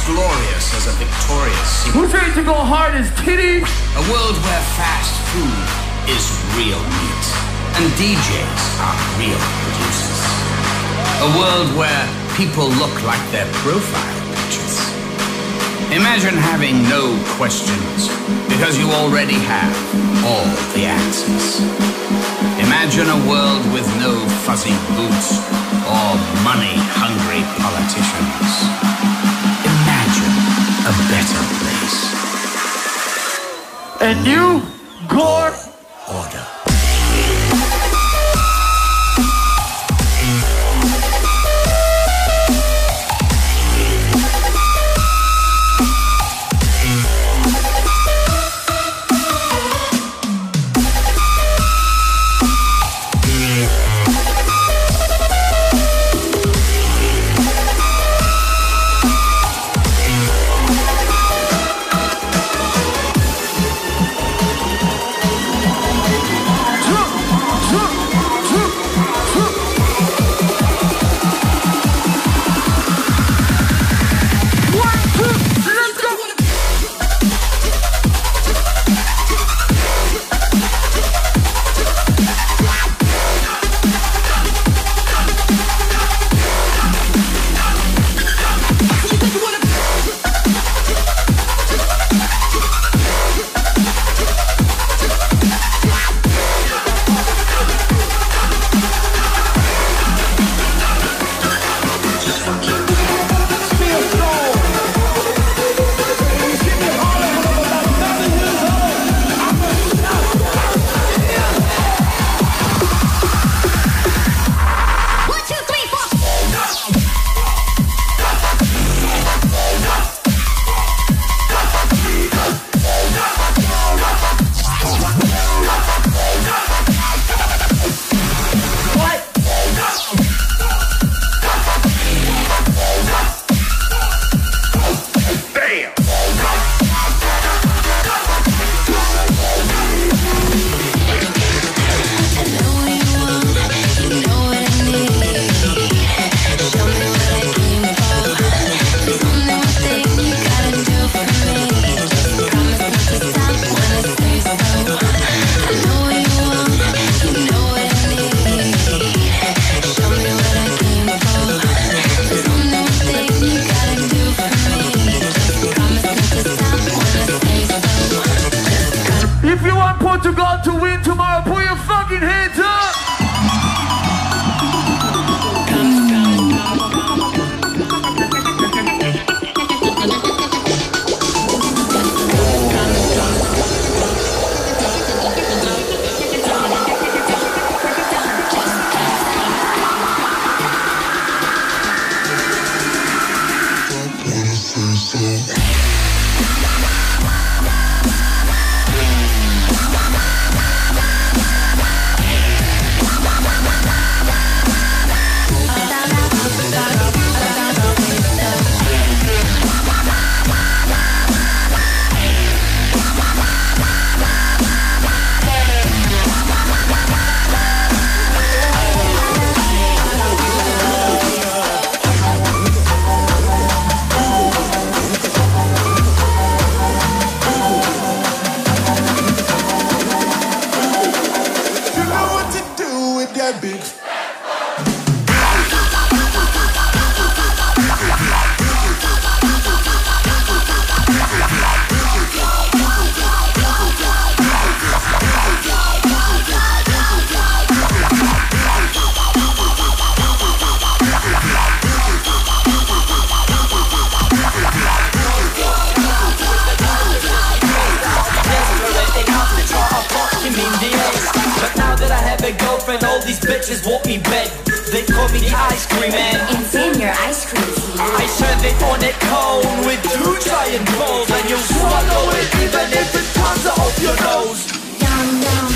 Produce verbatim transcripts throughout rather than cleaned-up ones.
glorious as a victorious secret. Who's ready to go hard as titties? A world where fast food is real meat and D Js are real producers. A world where people look like their profile pictures. Imagine having no questions because you already have all the answers. Imagine a world with no fuzzy boots or money-hungry politicians. Imagine a better place. And you, Gore? Order. Portugal to win tomorrow, put your fucking hands up! All these bitches want me bed. They call me the ice cream man. It's in your ice cream seed. I serve it on a cone with two giant balls, and you'll swallow it even if it comes off your nose. Yum yum.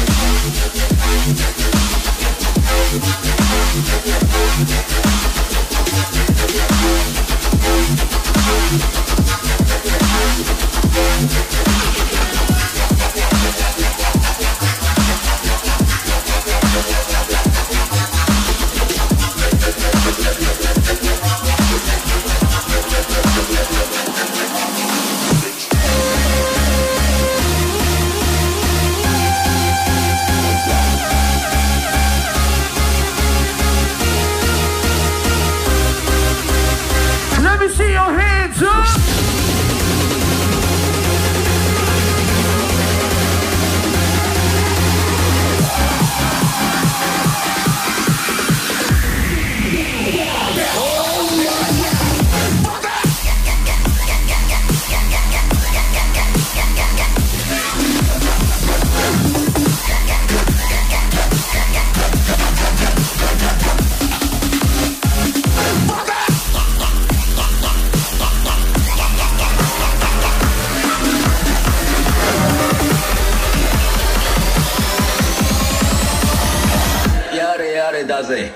Dale, dale.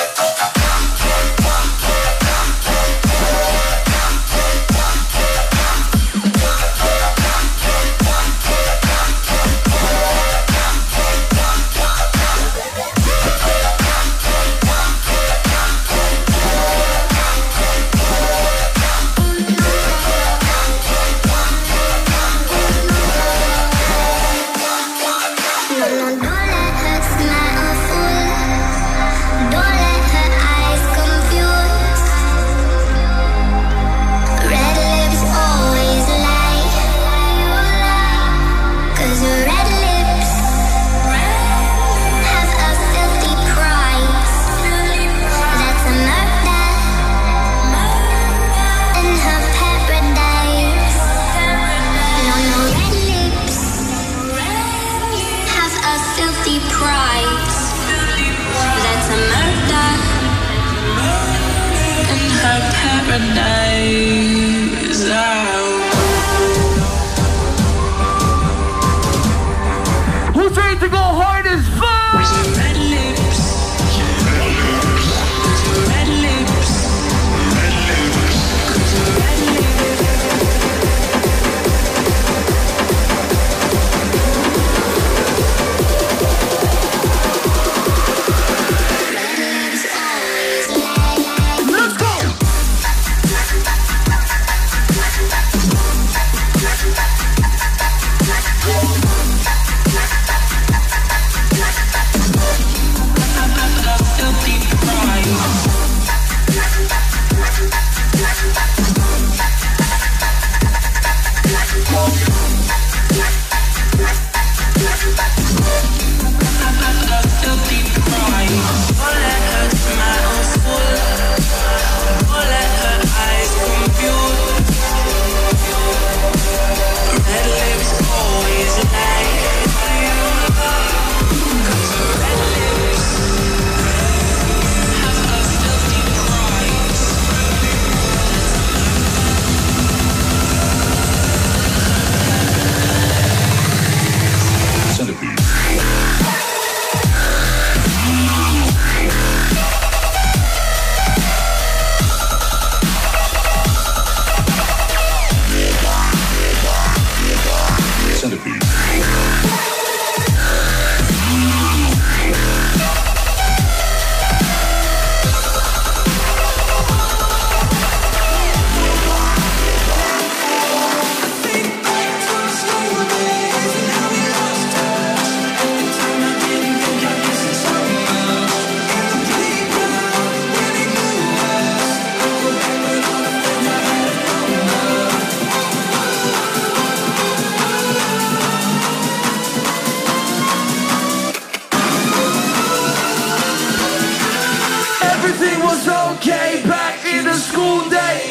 Who's ready to go hard as fuck? Red lips, red lips, red lips, red Let's go! Everything was okay back in the school day.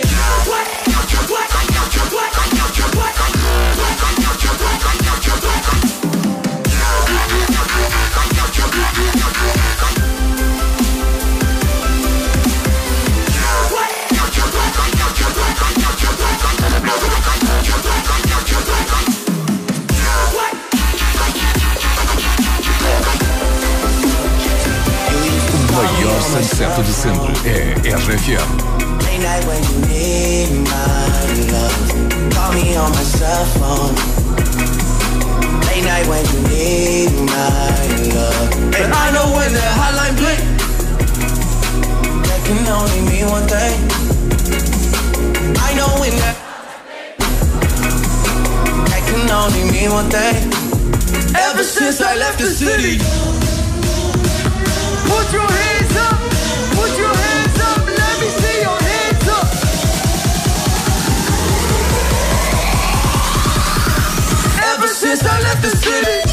O maior sunset de sempre é R F M. Late night when you need my love. Call me on my cell phone. Late night when you need my love. And I know when that hotline blink, that can only mean one thing. I know when that That can only mean one thing. Ever since I left the city. Put your hands up, put your hands up, let me see your hands up. Ever since I left the city.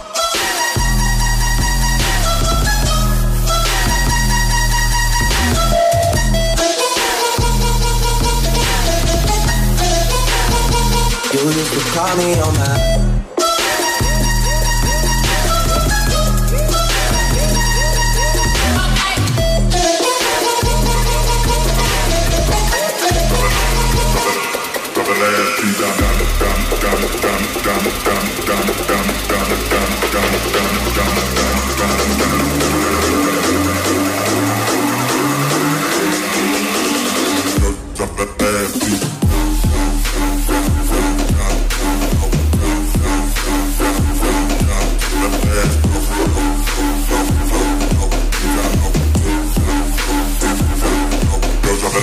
You used to call me on my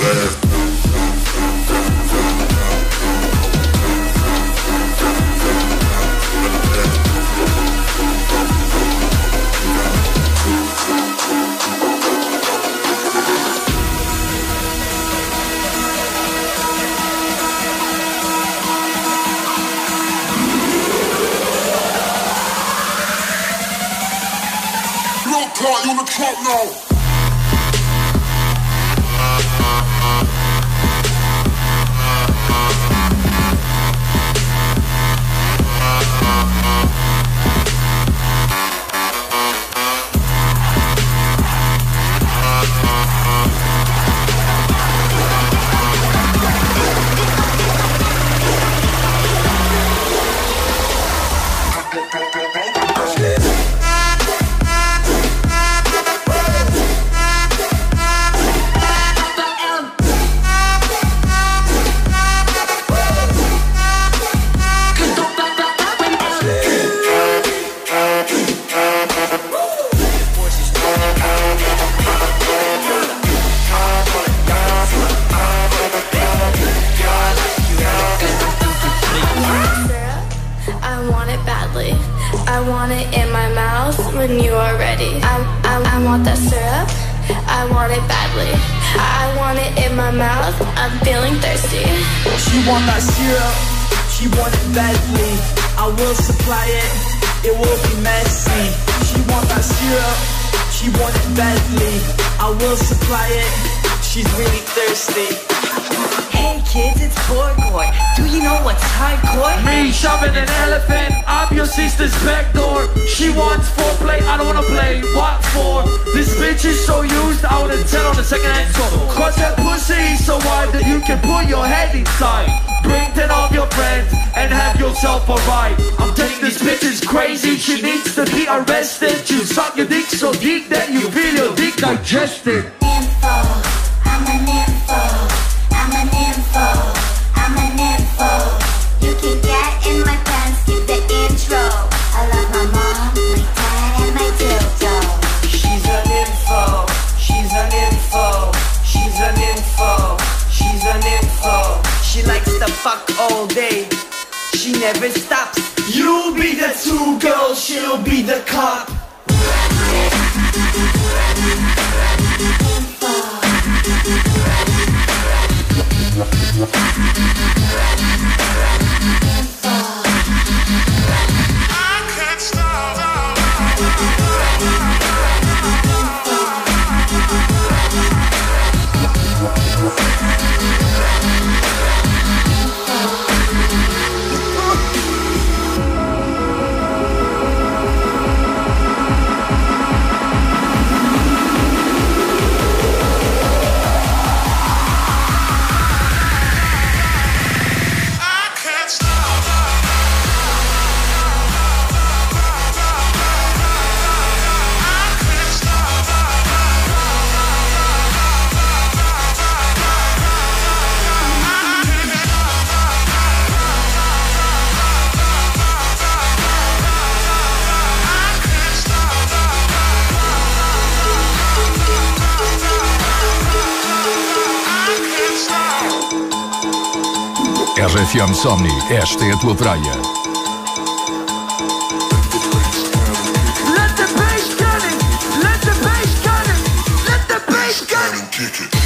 Party on the truck now. when you are ready. I, I, I want that syrup, I want it badly. I want it in my mouth, I'm feeling thirsty. She want that syrup, she want it badly. I will supply it, it will be messy. She want that syrup, she want it badly. I will supply it, she's really thirsty. Hey kids, it's Borgor. Do you know what's hardcore? Me shoving an elephant up your sister's back door. She wants foreplay, I don't wanna play. What for? This bitch is so used, I would ten on the second hand score. Cause that pussy is so wide that you can put your head inside. Bring ten of your friends and have yourself a ride. I'm telling this bitch is crazy, she needs to be arrested. You suck your dick so deep that you feel your dick digested. Info, I'm an info. I'm an info, I'm an info. You can get in my pants, skip the intro. I love my mom, my dad, and my dildo. She's an info, she's an info, she's an info, she's an info. She likes to fuck all day, she never stops. You'll be the two girls, she'll be the cop. R F M Somni, esta é a tua praia. Let the bass gun it, let the bass gun it, let the bass gun it. Kick it.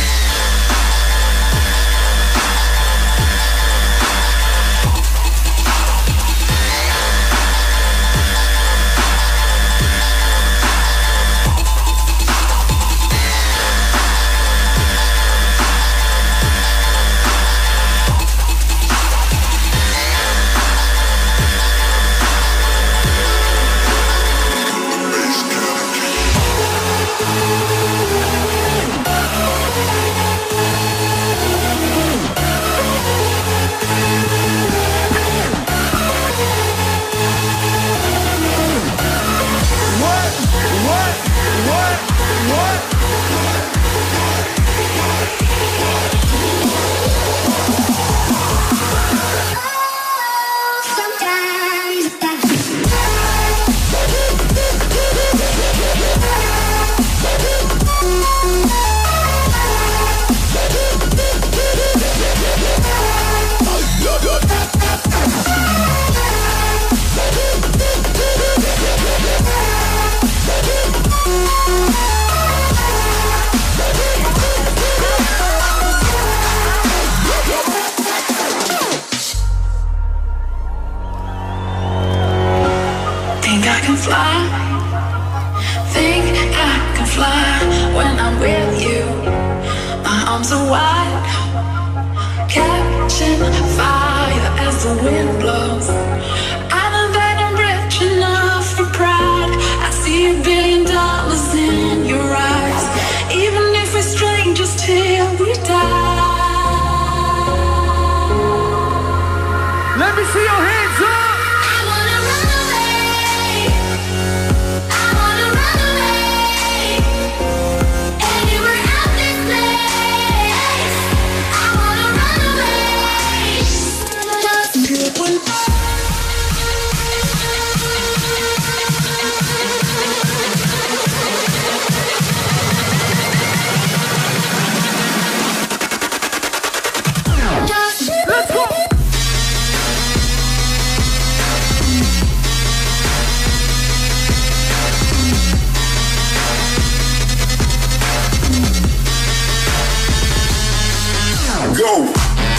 arms are wide, catching fire as the wind blows. I know that I'm rich enough for pride. I see a billion dollars in your eyes, even if we're strangers till we die. Let me see your hands up. I wanna run away. I wanna run away. Anywhere out this place. I wanna run away. Just one. Let's go. Go!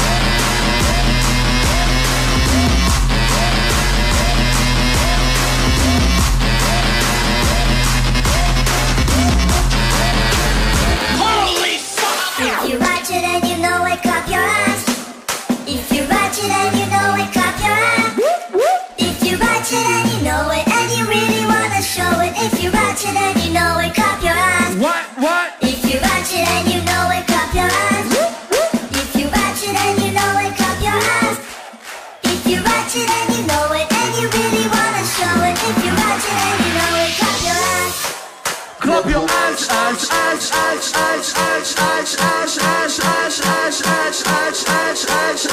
Holy fuck! If you watch it and you know it, clap your hands. If you watch it and you know it, clap your hands. If you watch it and you know it, and you really wanna show it. If you watch it and you know it, clap your hands. What? What? If you watch it and you know it, clap your hands. If you watch it and you know it, clap your hands. If you watch it and you know it, and you really wanna show it. If you watch it and you know it, clap your hands. Clap your hands, hands, hands, hands, hands, hands, hands, hands, hands, hands, hands, hands, hands, hands, hands,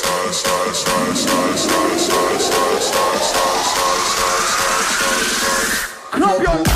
hands. Clap your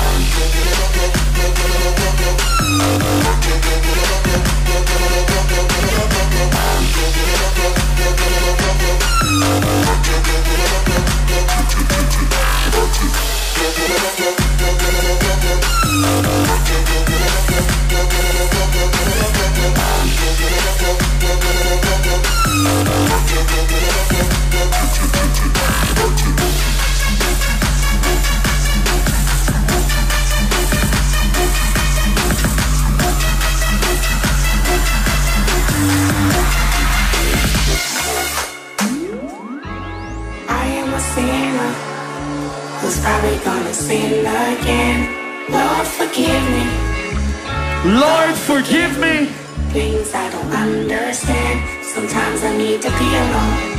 probably gonna sin again. Lord, forgive me. Lord, forgive me. Things I don't understand. Sometimes I need to be alone.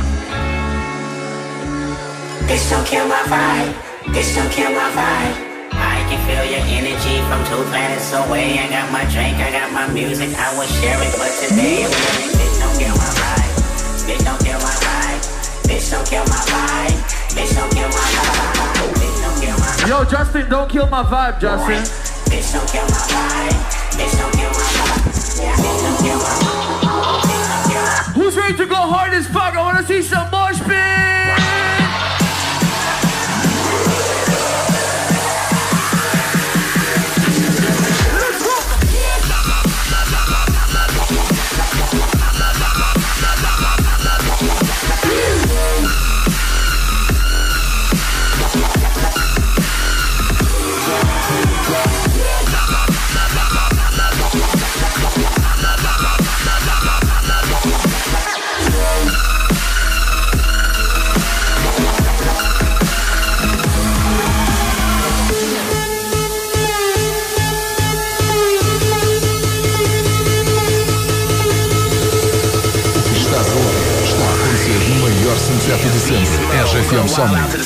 This don't kill my vibe. This don't kill my vibe. I can feel your energy from two planets away. I got my drink, I got my music, I will share it. But today I'm feeling this don't kill my vibe. This don't kill my vibe. This don't kill my vibe. This don't kill my vibe. This don't kill my vibe. Yo, Justin, don't kill my vibe, Justin. This don't kill my vibe. This don't kill my vibe. This don't kill my vibe. This don't kill my vibe. Who's ready to go hard as fuck? I wanna see some mosh pit. Sunset de sempre, R J F M Somni.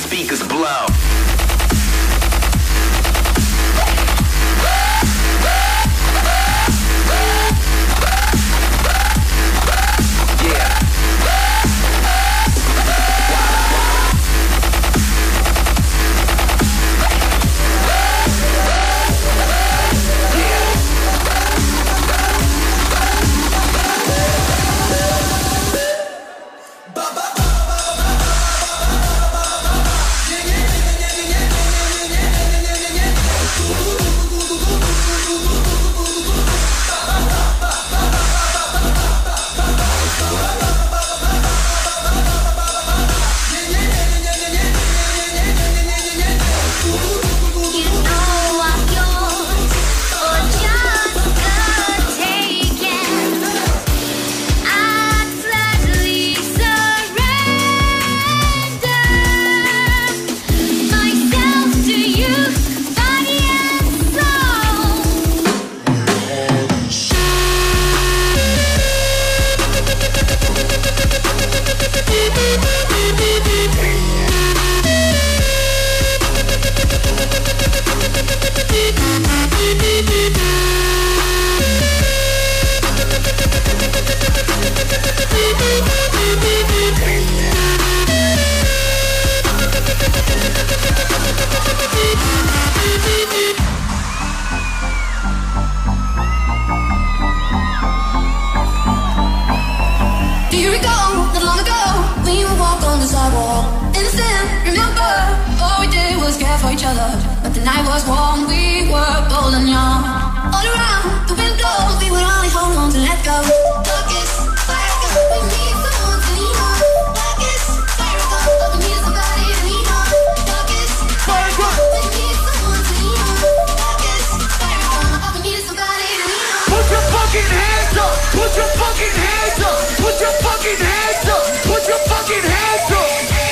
each other, but the night was warm, we were old and young. All around the windows, we would only hold on to let go. Darkest fire go, we need someone to lean on. Darkest fire go, all we need is somebody to lean on. Darkest fire go, we need someone to lean on. Darkest fire go, all we need is somebody to lean on. Put your fucking hands up! Put your fucking hands up! Put your fucking hands up! Put your fucking hands up!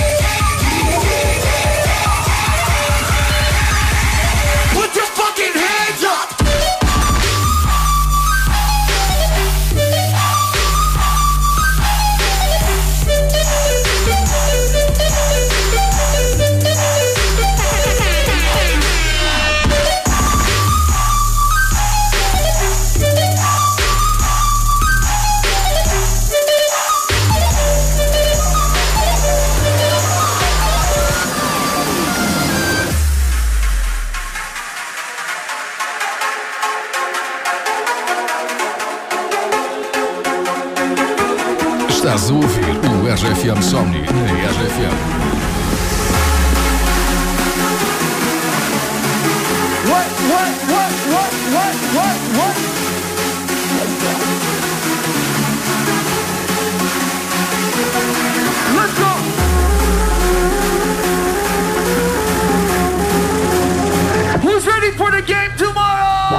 Put your fucking hands up! Estás a ouvir o R F M Somni na R F M. What, what, what, what, what, what, what? Let's go! Who's ready for the game tomorrow?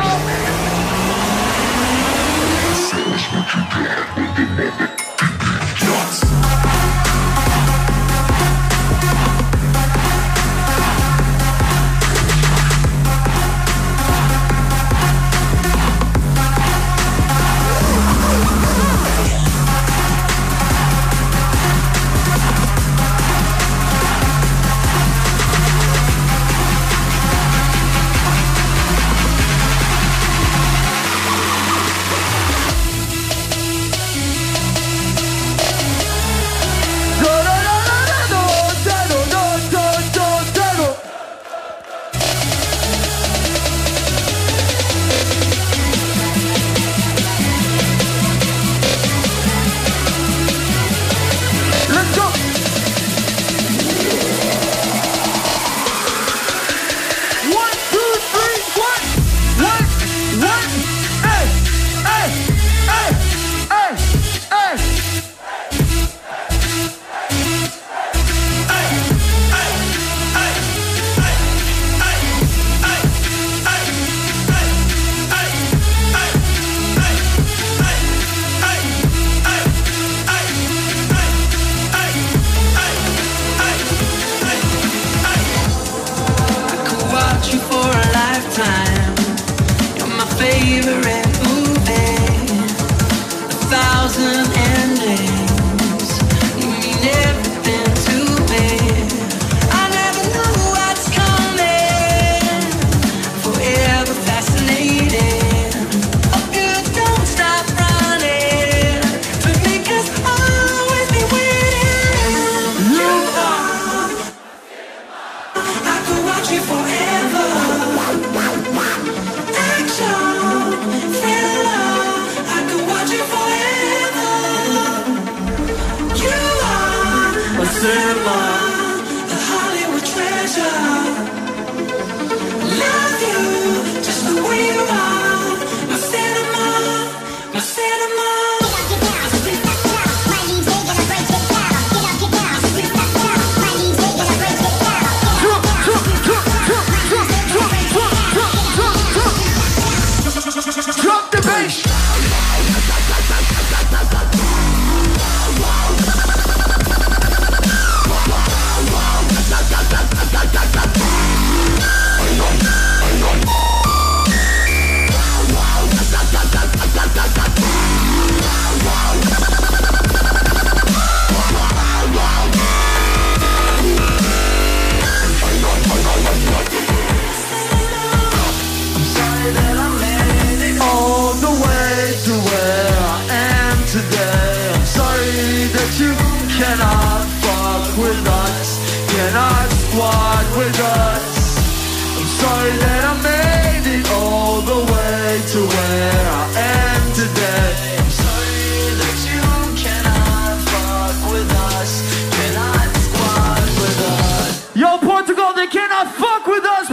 Portugal, they cannot fuck with us.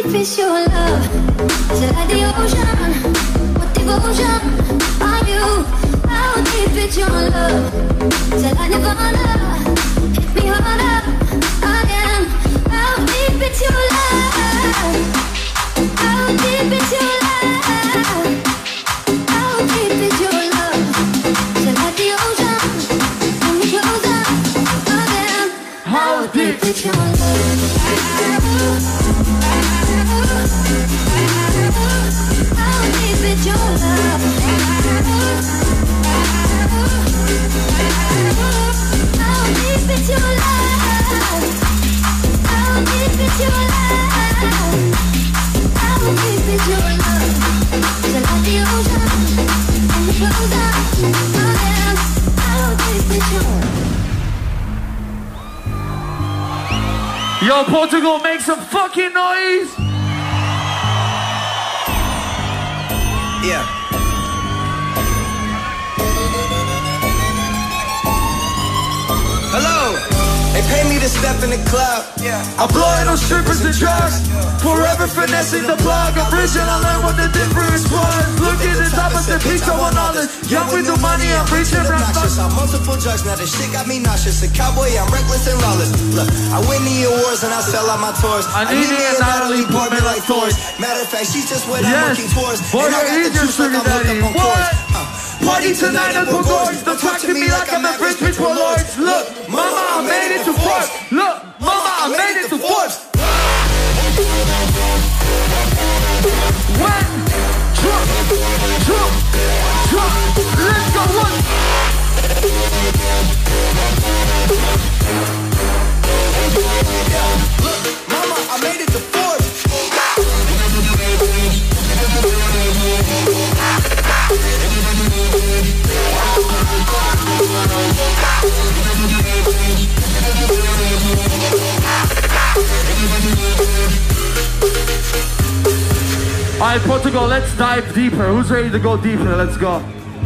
deep is your love? Is it like the ocean? What devotion are you? How deep is your love? Is it like Nirvana? Hit me harder again. How deep is your love? How deep is your love? How deep is your love? Is it like the ocean? Pull me closer again. How deep is your love? How deep is your love? How deep is your love? How deep is your love? How deep is your love? Is it like the ocean? Pull me closer again. How deep is your love? Yo, Portugal, make some fucking noise! Yeah. Hello. They pay me to step in the club. Yeah. I'm blowing on strippers and drugs. Forever finessing the plug. I'm rich and I learned what the difference was. Look at the top of the piece, I want all this. Young with the money, I'm rich and I'm I'm multiple drugs, now this shit got me nauseous. A cowboy, I'm reckless and lawless. Look, I win the awards and I sell out my tours. I need me a Natalie Portman like Thor's. Matter of fact, she's just what yes. I'm looking towards. Boy, and I got the juice like I'm hooked up on chords. Uh, Party tonight at Pogor's. Don't talk to me like I'm at Rich Rich Warlords. Look, mama, I made it to Forbes. Look, mama, I made it to Forbes. One, jump, jump, jump. Let's go, one. Look, mama, I made it to Forbes. Alright, Portugal, let's dive deeper. Who's ready to go deeper? Let's go.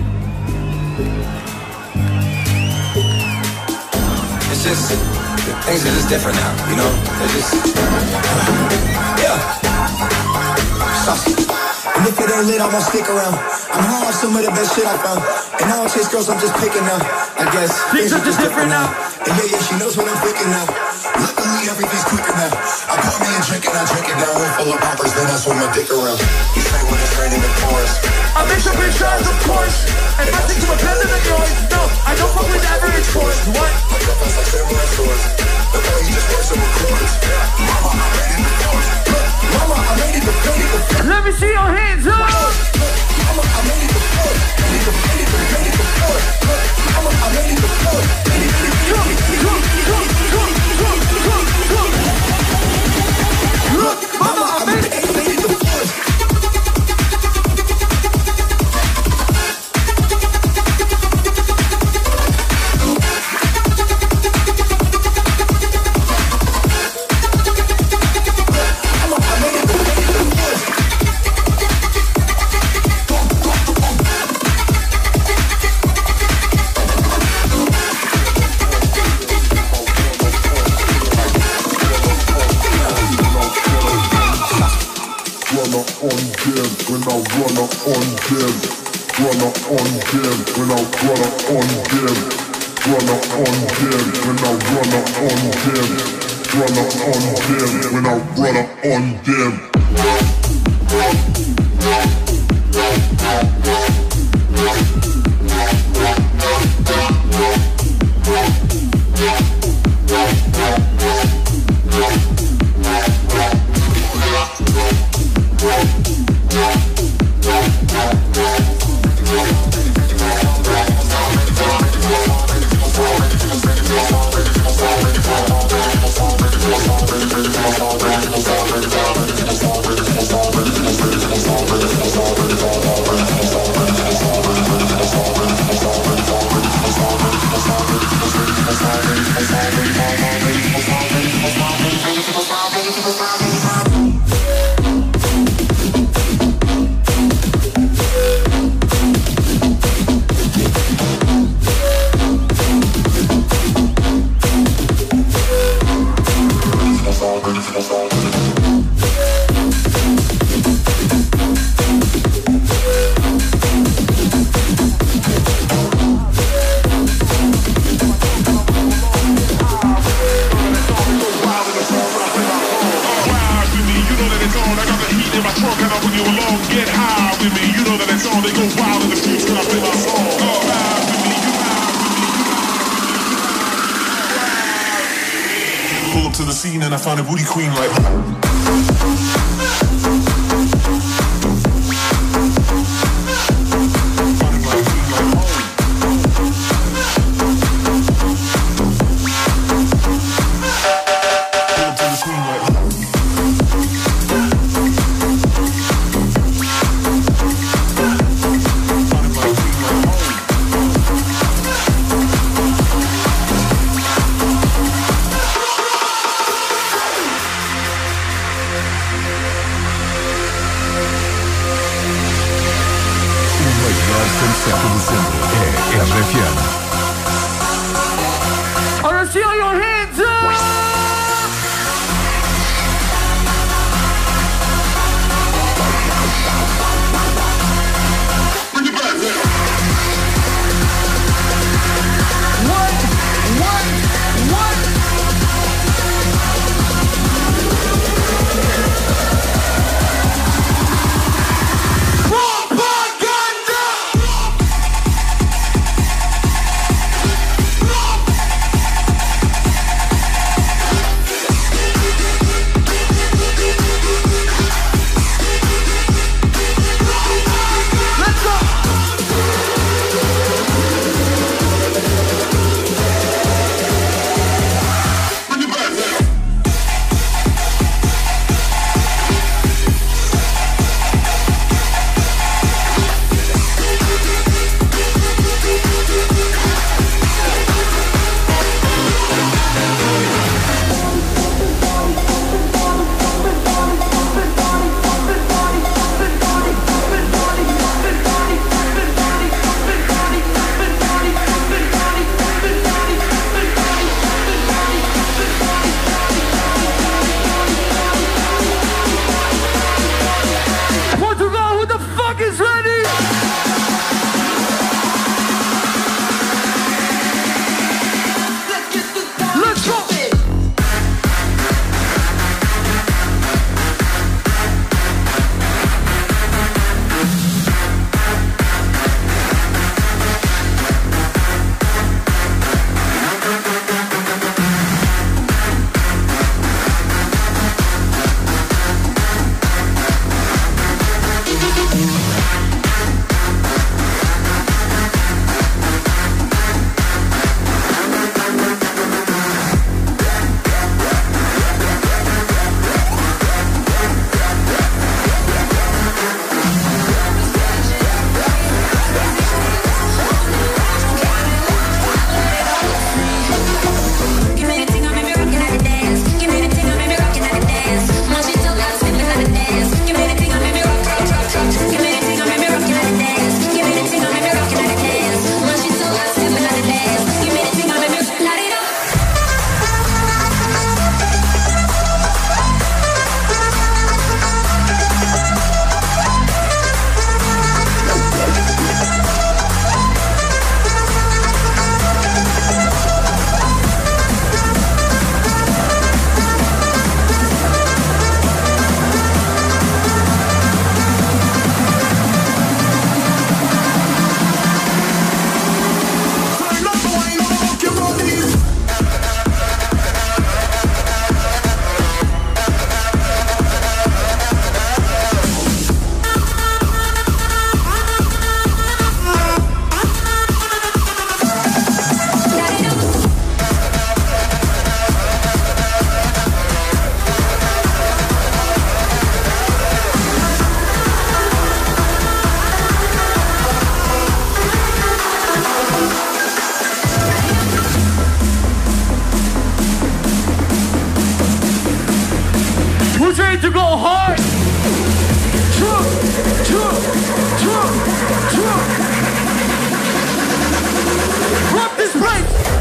It's just, things are just different now, you know? They're just, yeah. Saucy. And if it ain't lit, I won't stick around. I'm high on some of the best shit I found. And I don't chase girls, I'm just picking now. I guess things are just different now. And yeah, yeah, she knows what I'm thinking now. Luckily, everything's quicker now. I pour me a drink and I drink it down. Room full of poppers, then I swim my dick around. You say when it's raining, it pours. I make some big shots, of course. And my things are better than yours. No, I don't fuck with average boys. What? My cup is like samurai swords. The way you just work some records. Mama, I made it to Forbes. Mama, I made it to Forbes. Let me see your hands up. Mama, I made it to Forbes. Made it to Made it to Made it to Forbes. Mama, I made it to Forbes. Made it to Come, come, come, come, come, come, come. Look, mama, I made it, made it to Forbes. know that it's on. I got the heat in my trunk and I bring you along. Get high with me, you know that it's on. They go wild in the streets when I play my song. Go ride with me, you ride with me, you ride with me. Pull up to the scene and I find a booty queen like. to go hard. True, true, true, true. Rock this place.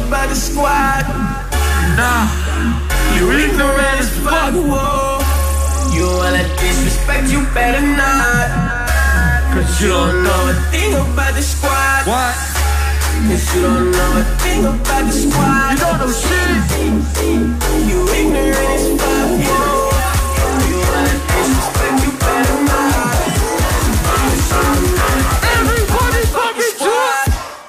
about the squad. Nah, you ignorant as fuck. Whoa. You wanna disrespect, you better not. Cause you don't know a thing about the squad. What? Cause you don't know a thing about the squad. You don't know shit. You ignorant as fuck. Whoa. You wanna disrespect, you better not. Everybody fucking squad.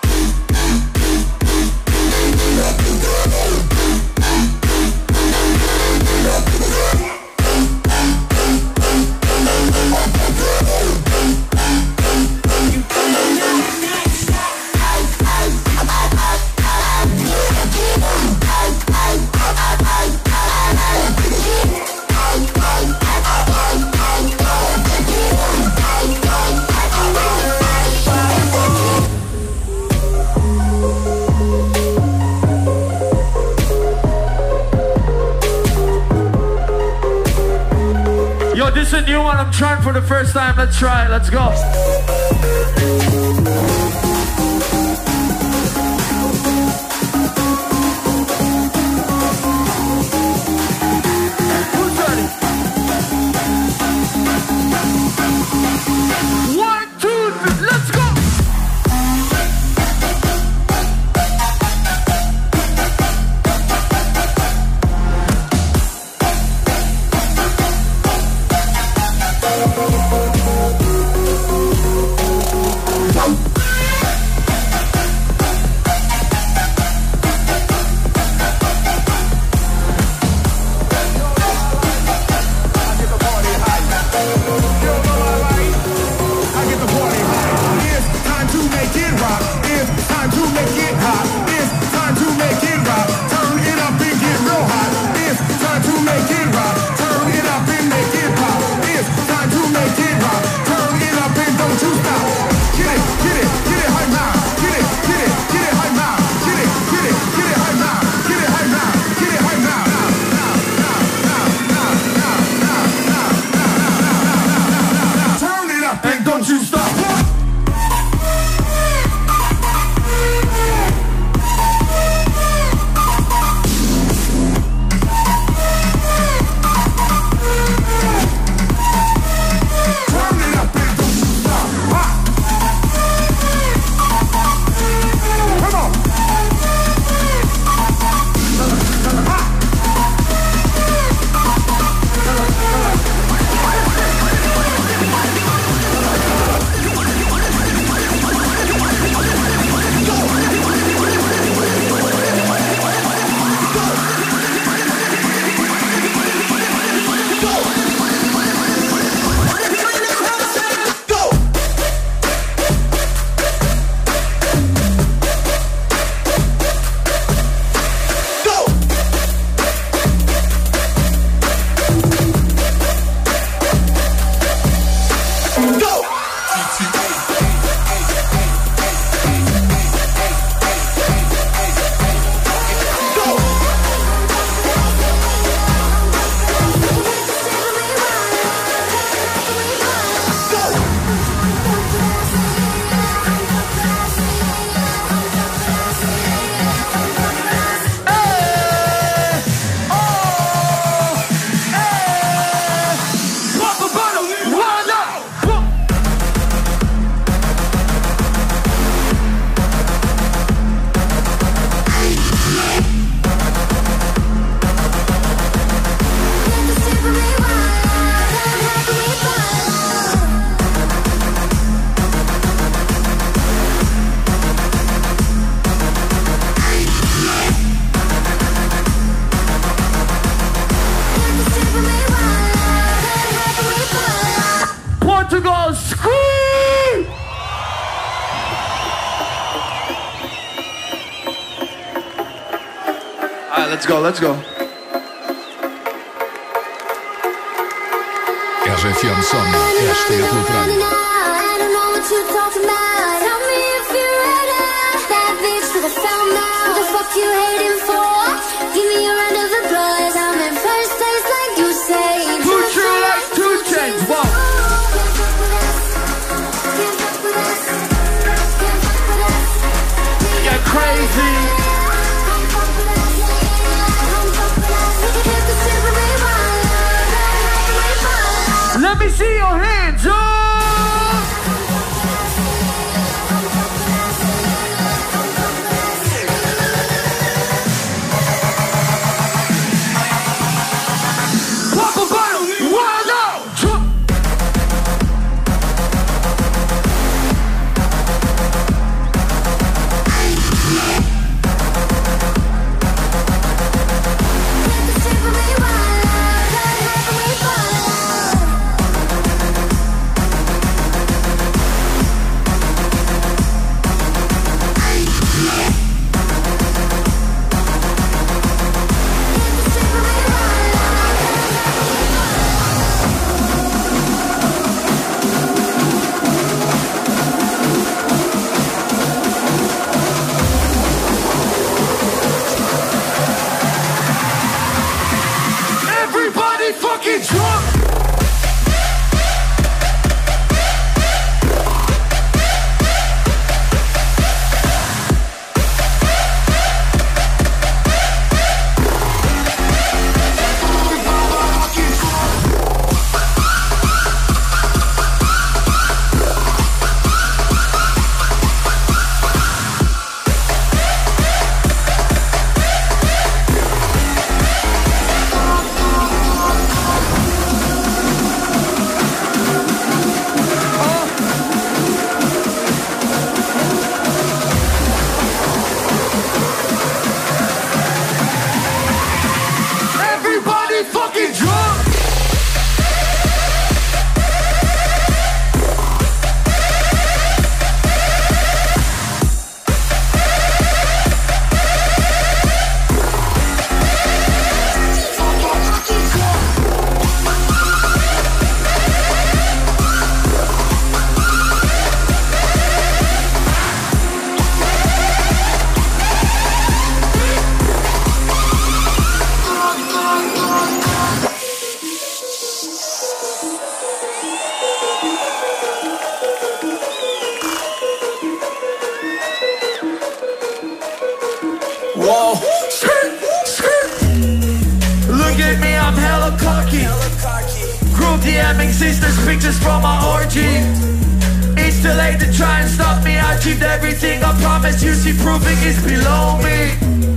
Yo, this is a new one I'm trying for the first time. Let's try it. Let's go. Who's ready? One, two, three, let's go. Let's go, let's go. R F M Somni, esta é a tua praia. Put your like two chains, whoa. Get crazy. Let me see your hands up. Pop a bottle, wild out, jump. Everybody fucking drunk. Everybody fucking drunk. Whoa, skirt, skirt. Look at me, I'm hella cocky. Group DMing sisters, pictures from my orgy. It's too late to try and stop me. I achieved everything I promised you. See, proving is below me.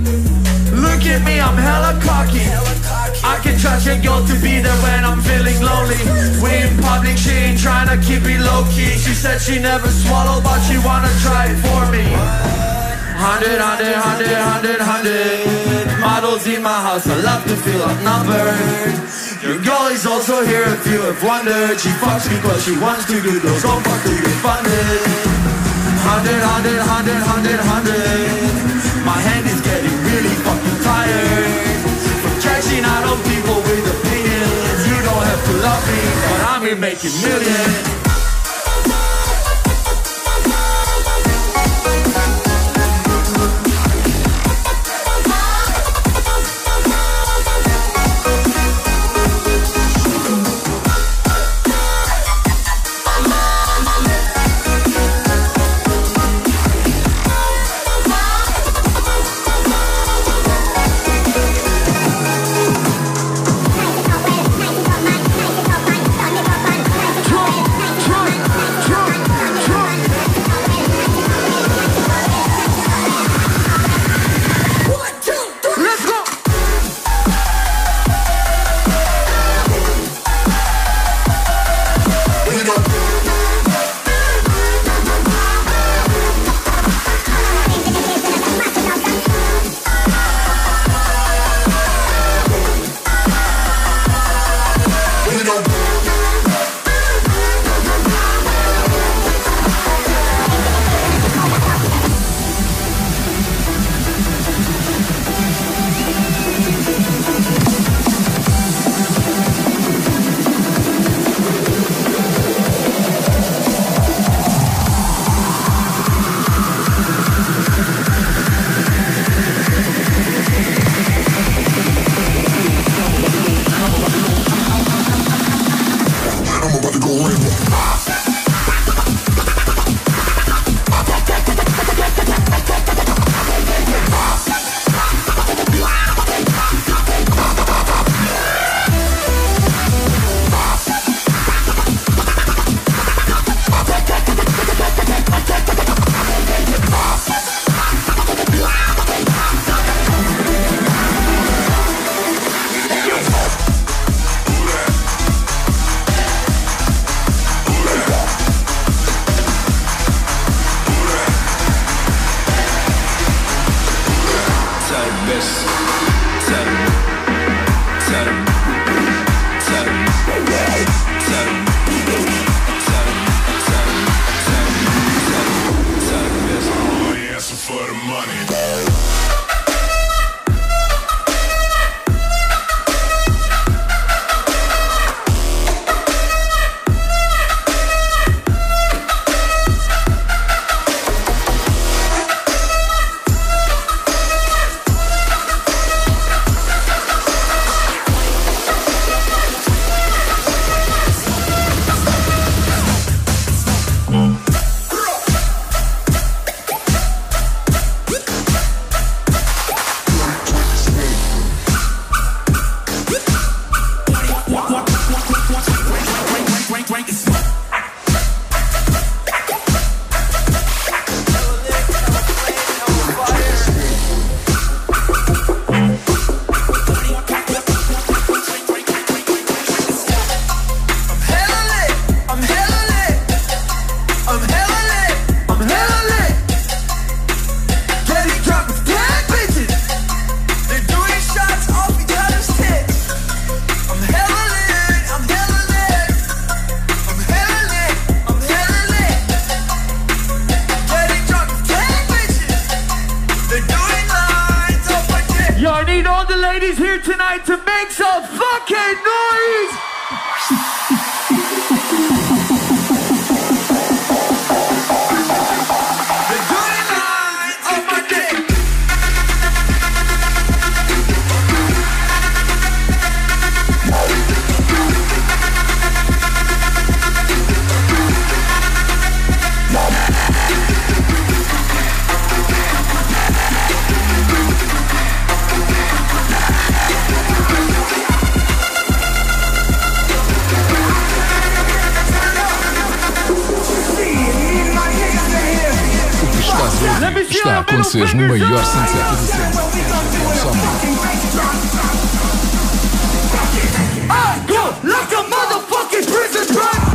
Look at me, I'm hella cocky. I can trust your girl to be there when I'm feeling lonely. We in public, she ain't trying to keep it low key. She said she never swallowed, but she wanna try it for me. Hundred, hundred, hundred, hundred, hundred models in my house, I love to feel outnumbered. Your girl is also here if you have wondered. She fucks because she wants to do those, don't fuck to get funded. Hundred, hundred, hundred, hundred, hundred. My hand is getting really fucking tired from cashing out on people with opinions. You don't have to love me, but I'm here making millions. Drunk, Está a acontecer no maior sunset de sempre. I go like a motherfucking prison break.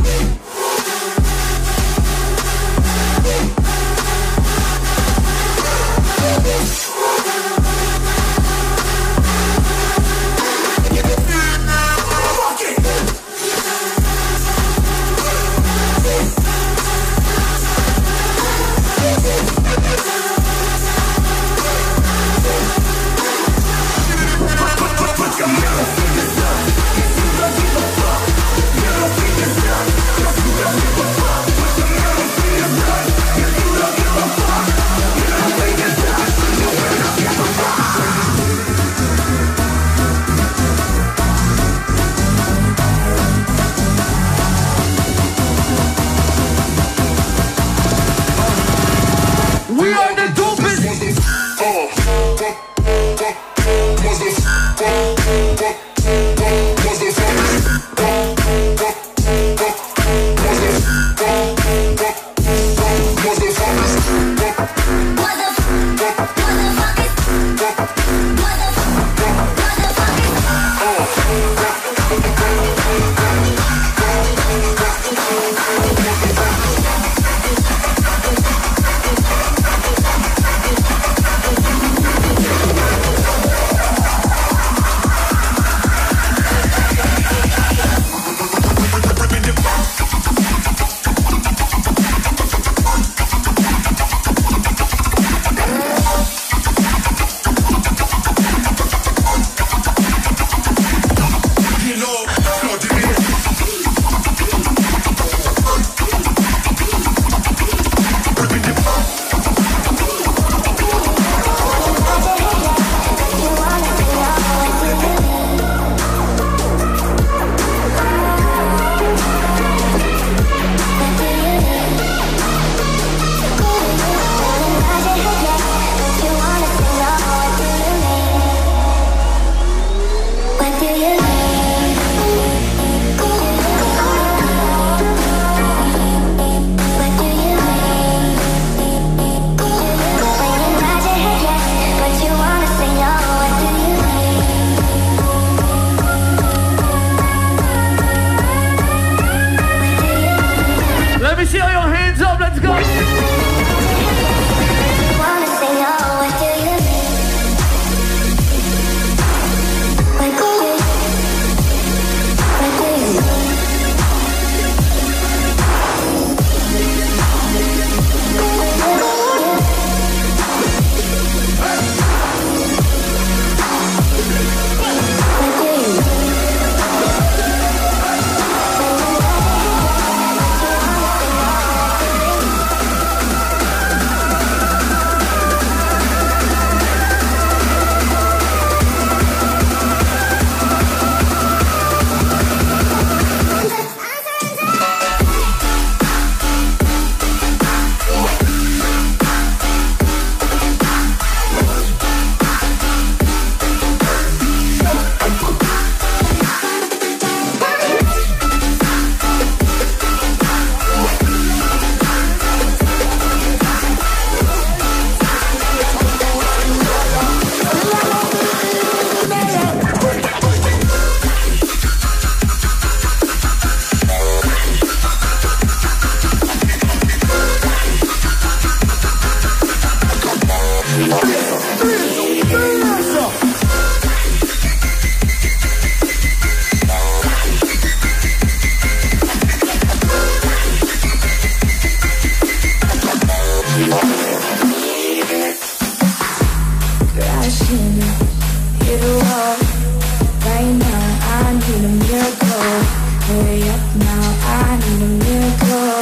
way up now, I need a miracle.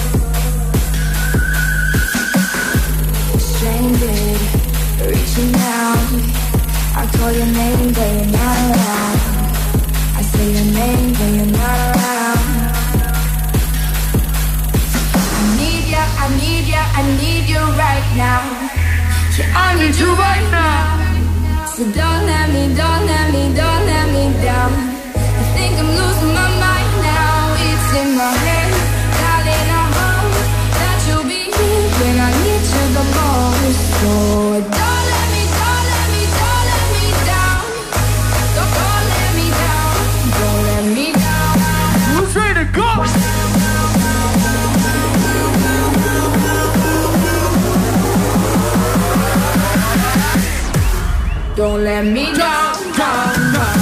Stranded, reaching out. I call your name, but you're not around. I say your name, but you're not around. I need ya, I need ya, I need you right now. Yeah, I need you right now. So don't let me, don't let me, don't let me down. I think I'm losing my mind now. It's in my head, darling, I hope that you'll be here when I need you the most. So don't let me, don't let me, don't let me down. Don't, don't let me down, don't let me down. Who's ready to go? Don't let me down, down, down.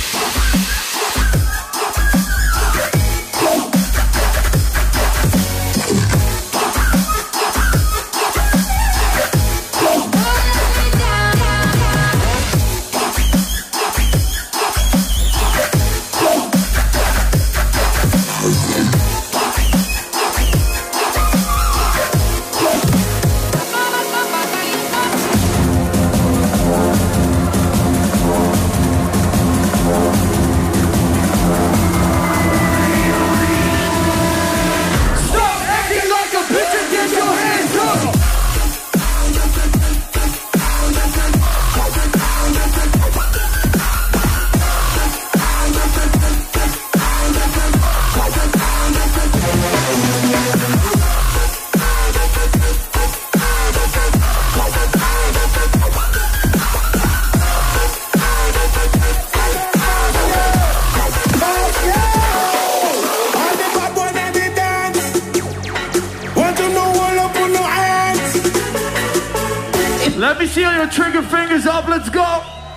Let me see all your trigger fingers up, let's go!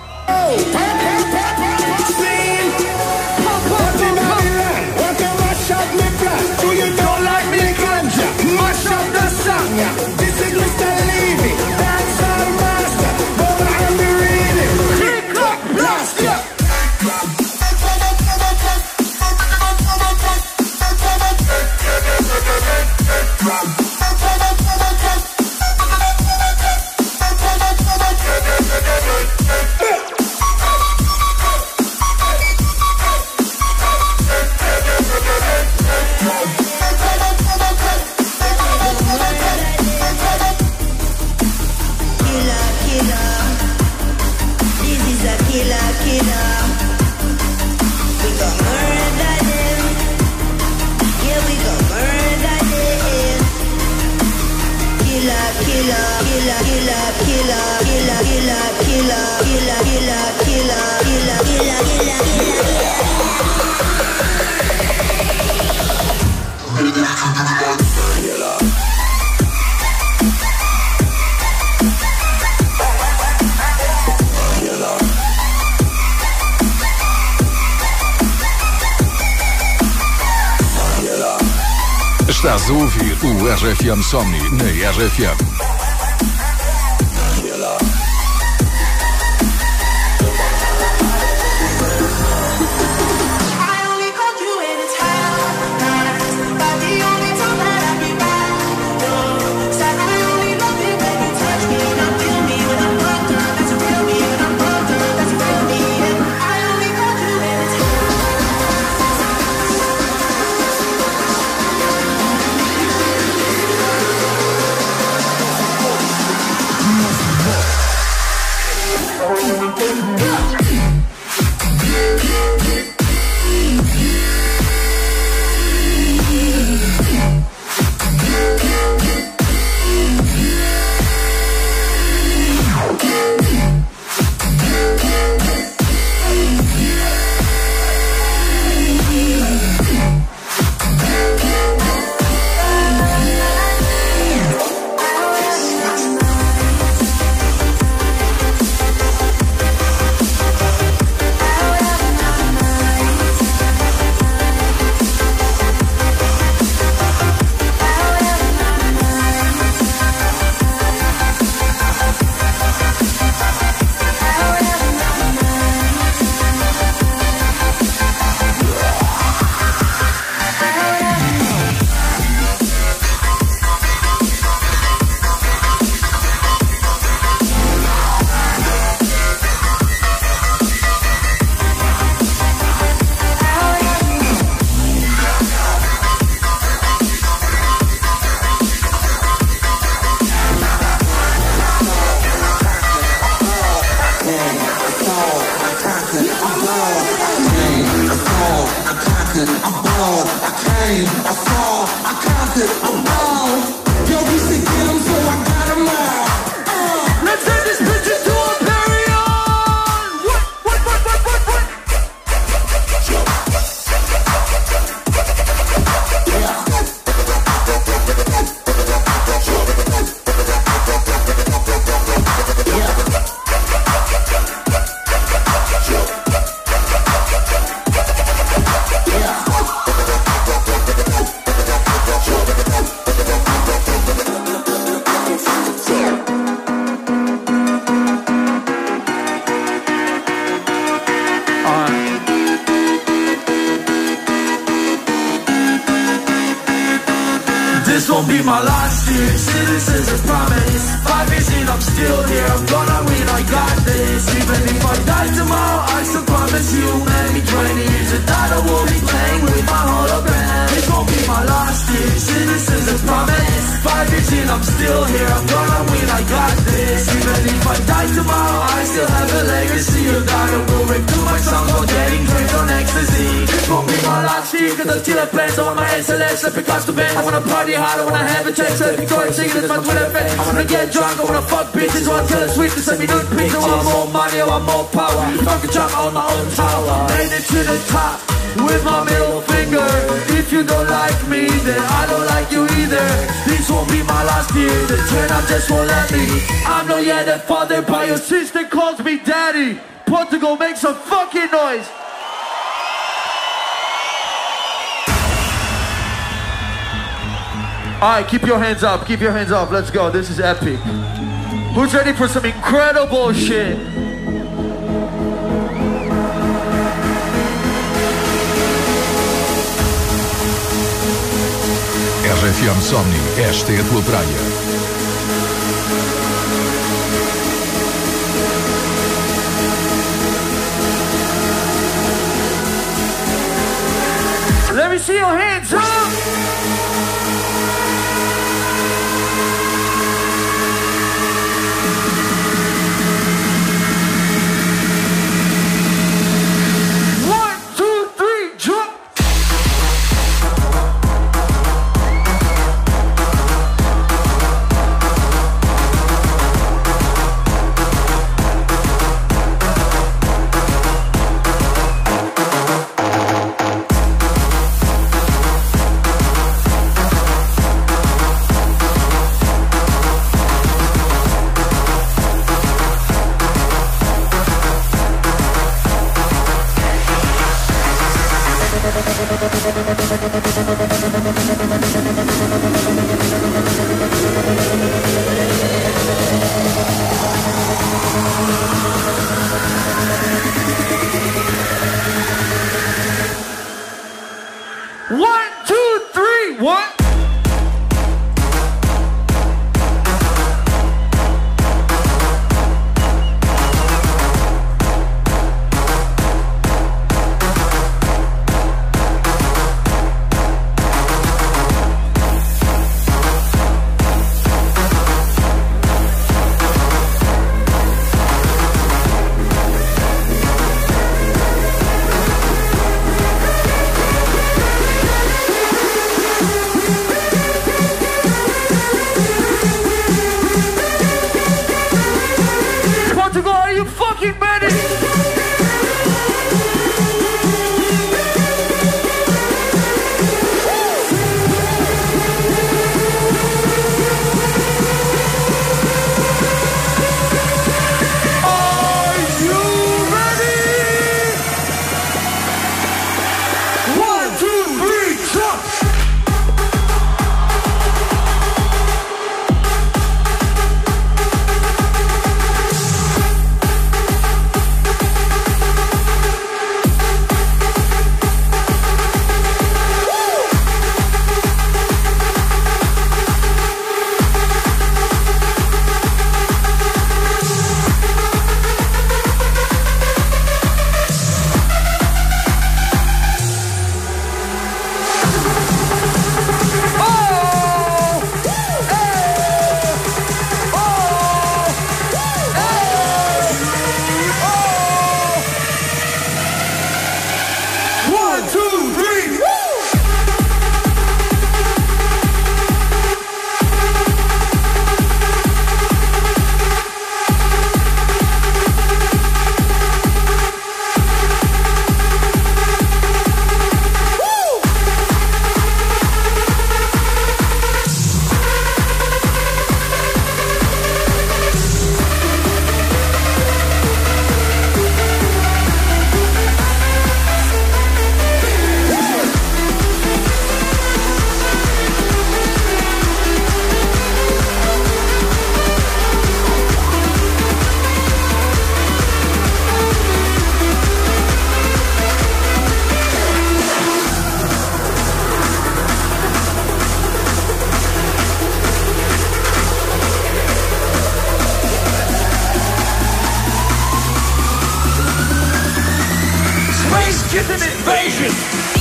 Don't like me ganja, mash up the song, yeah. This is Mister Levy, dancehall master, but I'm the reading. Click, clap, blast, yeah. Estás a ouvir o R F M Somni na R F M. ran, I balled, I came, I saw, I conquered, I'm on. Yo, we should get 'em, so I got 'em all. Uh, Let's turn this bitch into a Perion! What, what, what, what, what, what? This won't be my last year, see this is a promise. Five years in, I'm still here, I'm gonna win, I got this. Even if I die tomorrow, I still promise you. Maybe twenty years and I will be playing with my hologram. This won't be my last year, see this is a promise. Five years in, I'm still here, I'm gonna win, I got this. Even if I die tomorrow, I still have a legacy. You gotta will break through my songs while getting crazy on ecstasy. This won't be my last year, cause I still have plans. I want my S L S, let me cost the band. I wanna party hard, I wanna have a check, so if you go and sing it, it's my Twitter fan. I wanna get drunk, I wanna fuck bitches, I wanna tell the sweet to send me nude pics. I want more money, I want more power. Fuck a drunk on my own tower. Made it to the top with my middle finger. If you don't like me, then I don't like you either. This won't be my last year, the turn up just won't let me. I'm not yet a father, but your sister calls me daddy. Portugal, make some fucking noise. Alright, keep your hands up, keep your hands up, let's go, this is epic. Who's ready for some incredible shit? R F M Somni, esta é a tua praia. Let me see your hands up! One, two, three, one. Muslim invasion.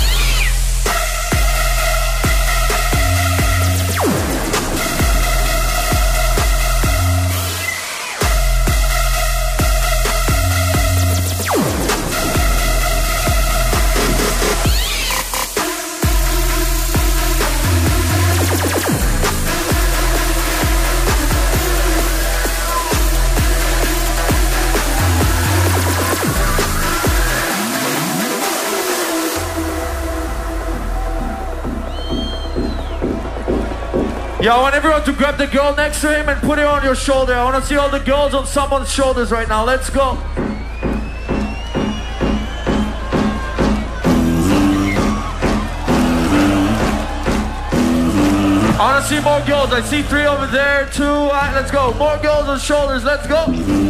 Yeah, I want everyone to grab the girl next to him and put it on your shoulder. I want to see all the girls on someone's shoulders right now. Let's go. I want to see more girls. I see three over there, two. All right, let's go. More girls on shoulders. Let's go.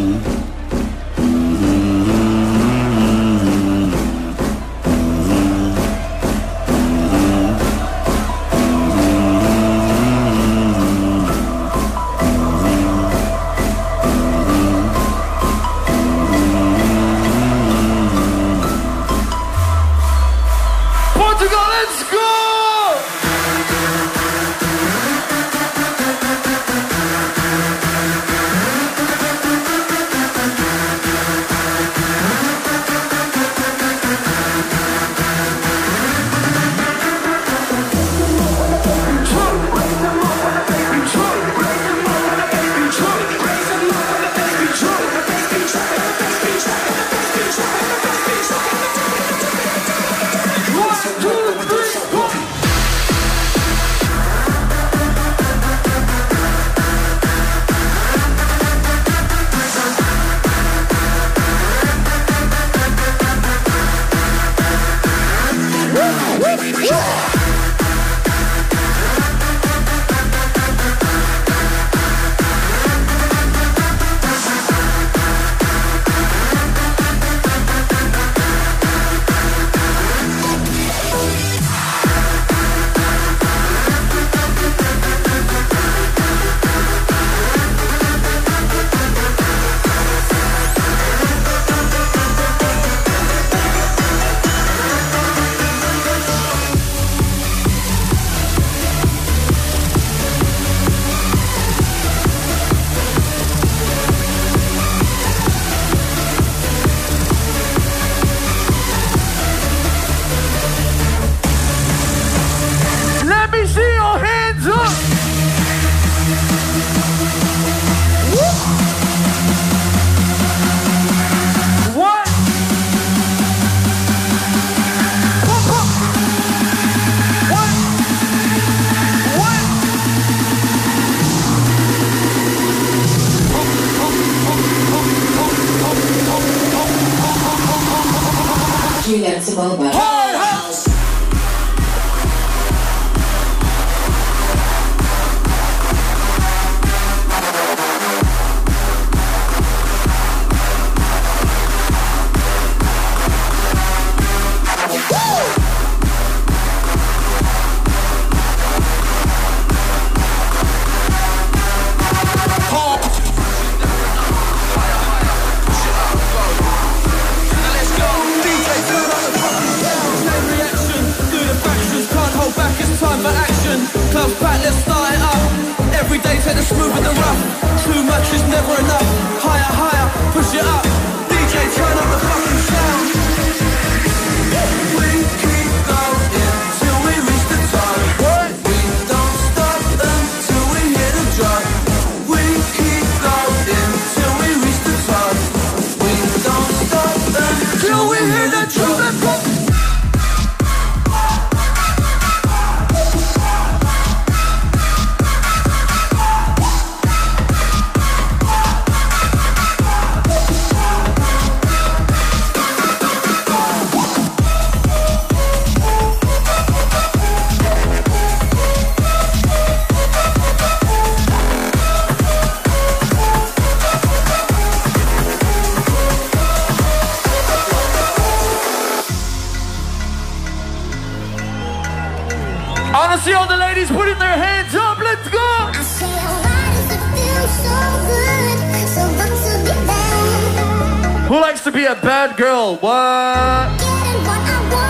see all the ladies putting their hands up. Let's go. I say, why does it feel so good? So good to be bad. Who likes to be a bad girl? What? Getting what I want.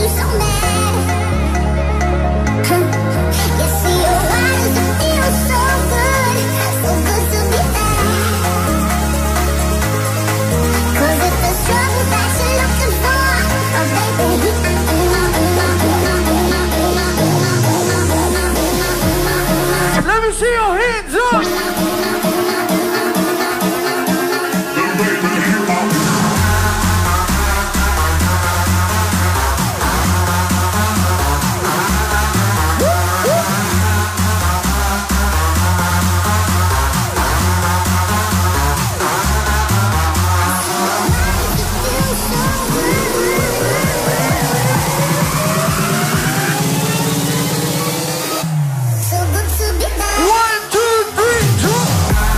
so mad? You see, oh, why does it feel so good, so good to be bad? 'Cause if there's trouble that you're looking for, oh baby, let me see your hands up. so good to be bad. One, two, three, jump.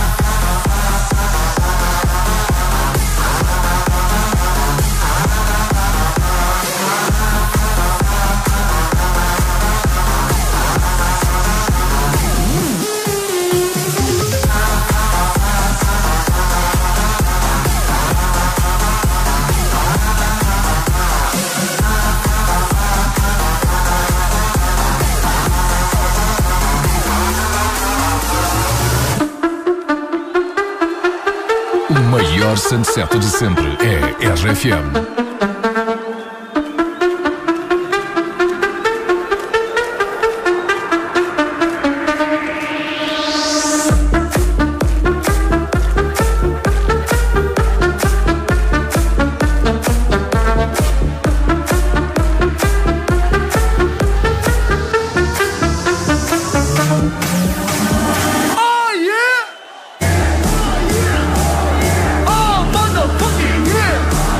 O maior sunset de sempre é R F M. Oh yeah! Oh motherfucking yeah!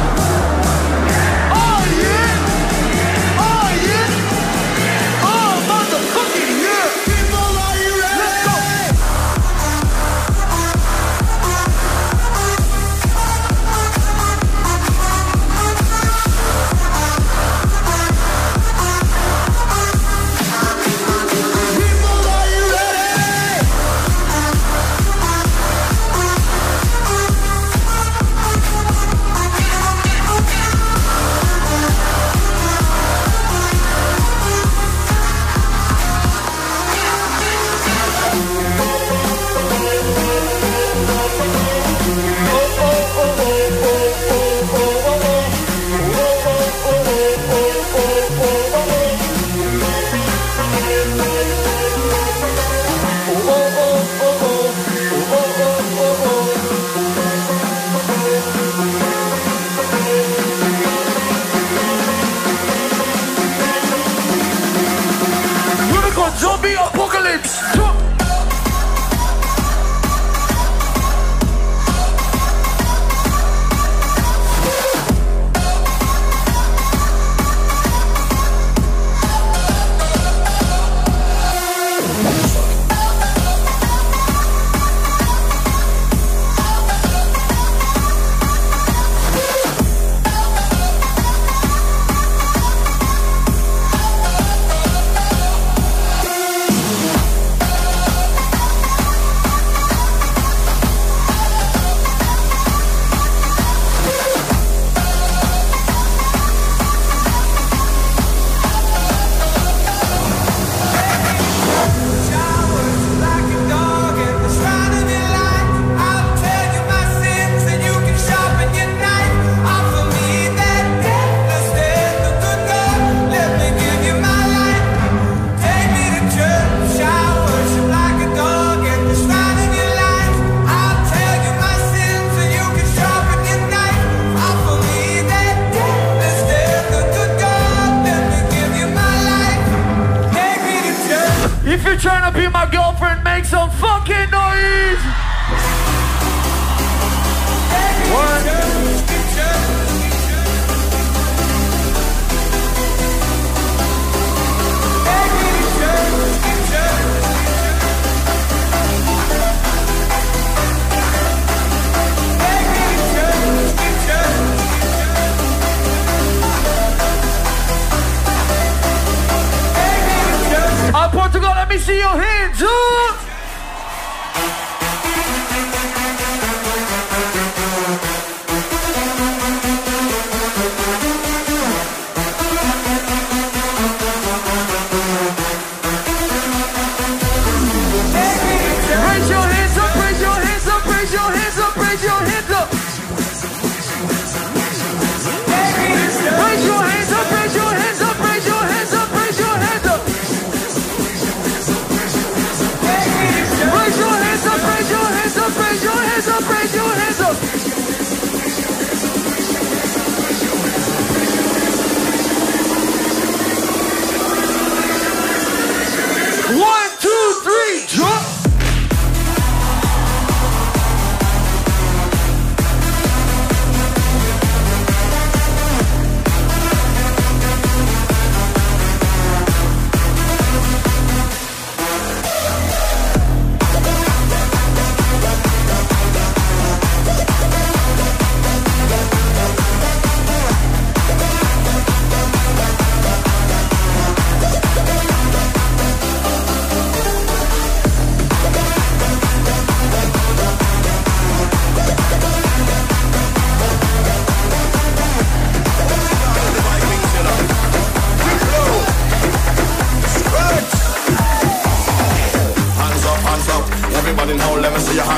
Oh yeah! Oh yeah! Oh motherfucking yeah! People, are you ready? Let's go! People, are you ready? Unicorn zombie apocalypse! Jump. If you're trying to be my girlfriend, make some fucking noise! Uh, Portugal, let me see your hands up!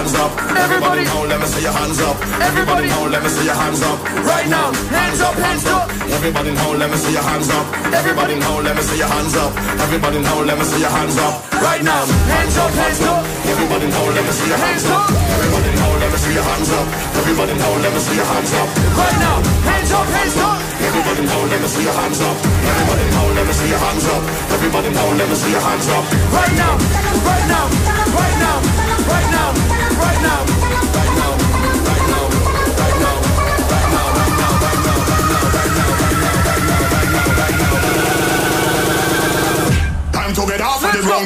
hands up. Everybody hold, let me see your hands up. Everybody hold, let me see your hands up. Right now, hands up, hands up. Everybody hold, let me see your hands up. Everybody hold, let me see your hands up. Everybody hold, let me see your hands up. Right now, hands up, hands up. Everybody hold, let me see your hands up. Everybody hold, let me see your hands up. Everybody hold, let me see your hands up. Right now, hands up, hands up. Everybody hold, let me see your hands up. Everybody hold, let me see your hands up. Everybody hold, let me see your hands up. Right now, right now, right now, right now, right now, right now, right now, right now, right now, right now, right now, right now, right now, right now, right now. Time to get off of the ground.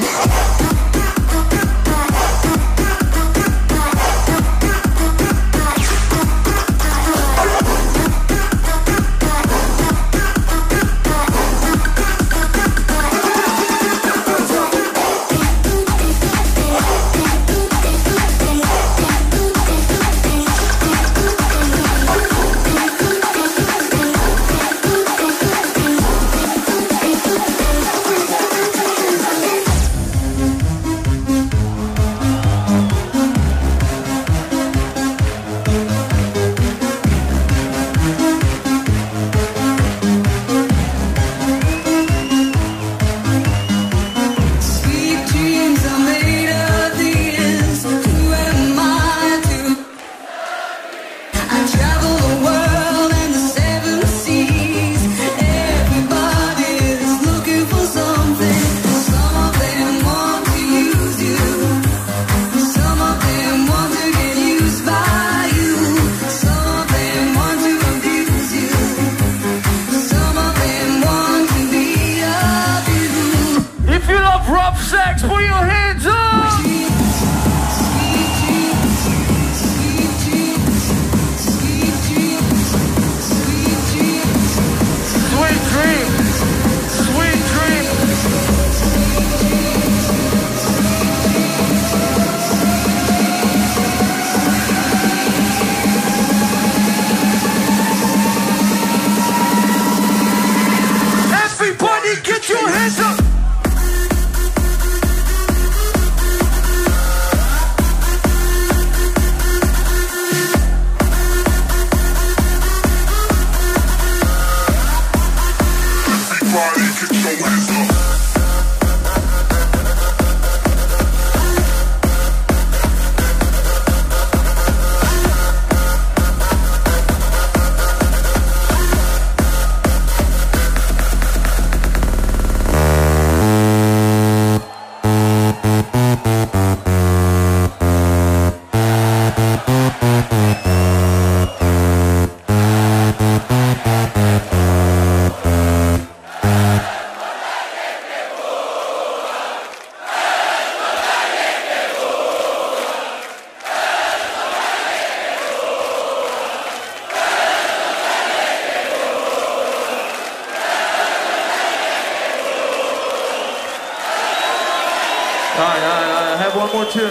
One more tune.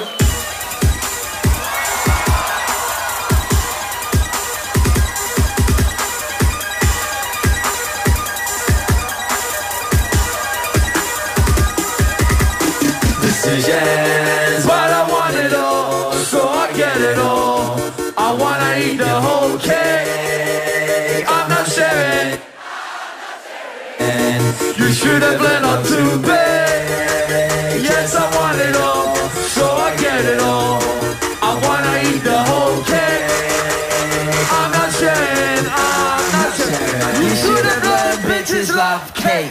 Decisions, but I want it all, so I get it all. I wanna eat the whole cake. I'm not sharing. And you should have learned not to beg. Yes, I want it all, so I get it all. I wanna eat the whole cake. I'm not sharing, I'm not sharing. You should have learned bitches love cake.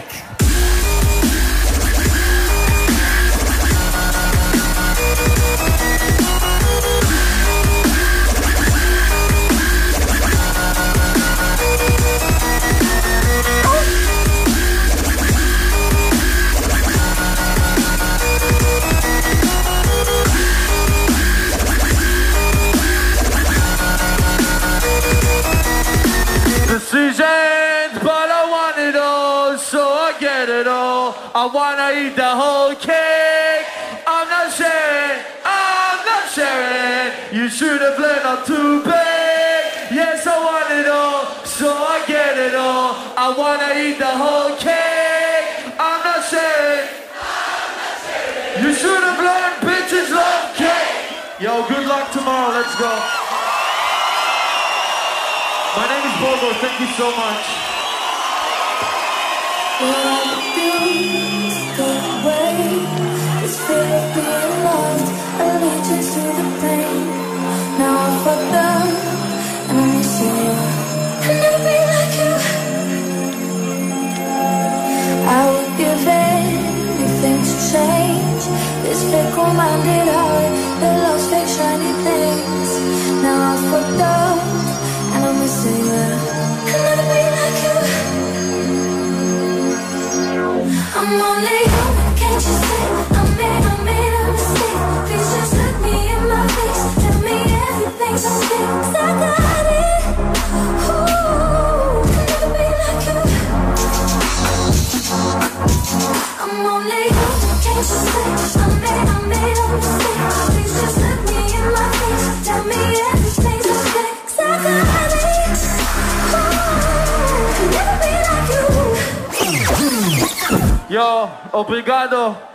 Decisions, but I want it all, so I get it all. I wanna eat the whole cake. I'm not sharing, I'm not sharing. You should have learned not to beg. Yes, I want it all, so I get it all. I wanna eat the whole cake. I'm not sharing, I'm not sharing. You should have learned bitches love cake. Yo, good luck let's go. My name is Bobo, thank you so much. What I would do is go away. This fear of being loved, allegiance to the pain. Now I fucked up, and I'm missing you. I'll never be like you. I would give anything to change this fickle-minded heart that loves fake shiny things. Now I fucked up, and I'm missing you. I'll never be like you. I'm only human, can't you see? I made, I made a mistake. Please just look me in my face. Tell me everything's okay, 'cause I got it. Ooh, I'll never be like you. I'm only human, can't you see? I made, I made a mistake. Please just look me in my face. Tell me everything's okay, 'cause I got it. Ooh, I'll never be like you. Yo, obrigado.